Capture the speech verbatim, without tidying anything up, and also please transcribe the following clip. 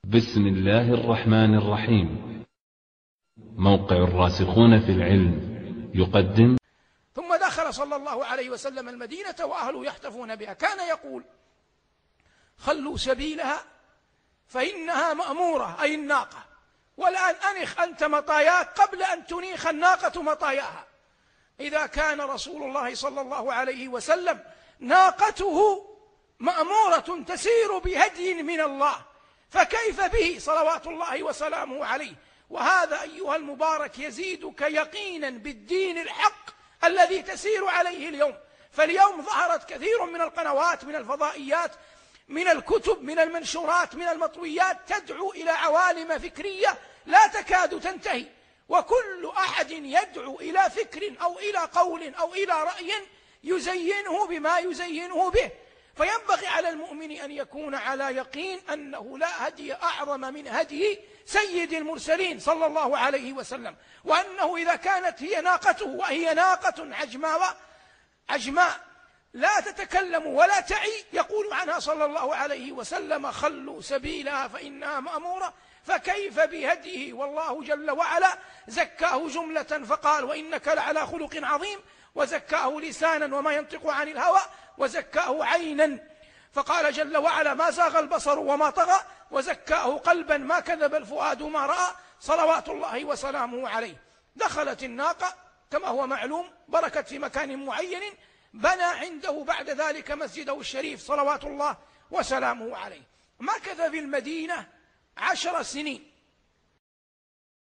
بسم الله الرحمن الرحيم. موقع الراسخون في العلم يقدم. ثم دخل صلى الله عليه وسلم المدينة وأهله يحتفون بها. كان يقول: خلوا سبيلها فإنها مأمورة، أي الناقة، والآن أنخ أنت مطاياك قبل أن تنيخ الناقة مطاياها. إذا كان رسول الله صلى الله عليه وسلم ناقته مأمورة تسير بهدي من الله، فكيف به صلوات الله وسلامه عليه؟ وهذا أيها المبارك يزيدك يقينا بالدين الحق الذي تسير عليه اليوم. فاليوم ظهرت كثير من القنوات، من الفضائيات، من الكتب، من المنشورات، من المطويات، تدعو إلى عوالم فكرية لا تكاد تنتهي، وكل أحد يدعو إلى فكر أو إلى قول أو إلى رأي يزينه بما يزينه به. فينبغي على المؤمن أن يكون على يقين أنه لا هدي أعظم من هدي سيد المرسلين صلى الله عليه وسلم، وأنه إذا كانت هي ناقته، وهي ناقة عجماء عجماء لا تتكلم ولا تعي، يقول عنها صلى الله عليه وسلم: خلوا سبيلها فإنها مأمورة، فكيف بهديه؟ والله جل وعلا زكاه جملة فقال: وإنك لعلى خلق عظيم، وزكاه لسانا وما ينطق عن الهوى، وزكاه عينا فقال جل وعلا: ما زاغ البصر وما طغى، وزكاه قلبا ما كذب الفؤاد ما رأى، صلوات الله وسلامه عليه. دخلت الناقة كما هو معلوم، بركت في مكان معين، بنى عنده بعد ذلك مسجده الشريف صلوات الله وسلامه عليه. مكث في المدينة عشر سنين،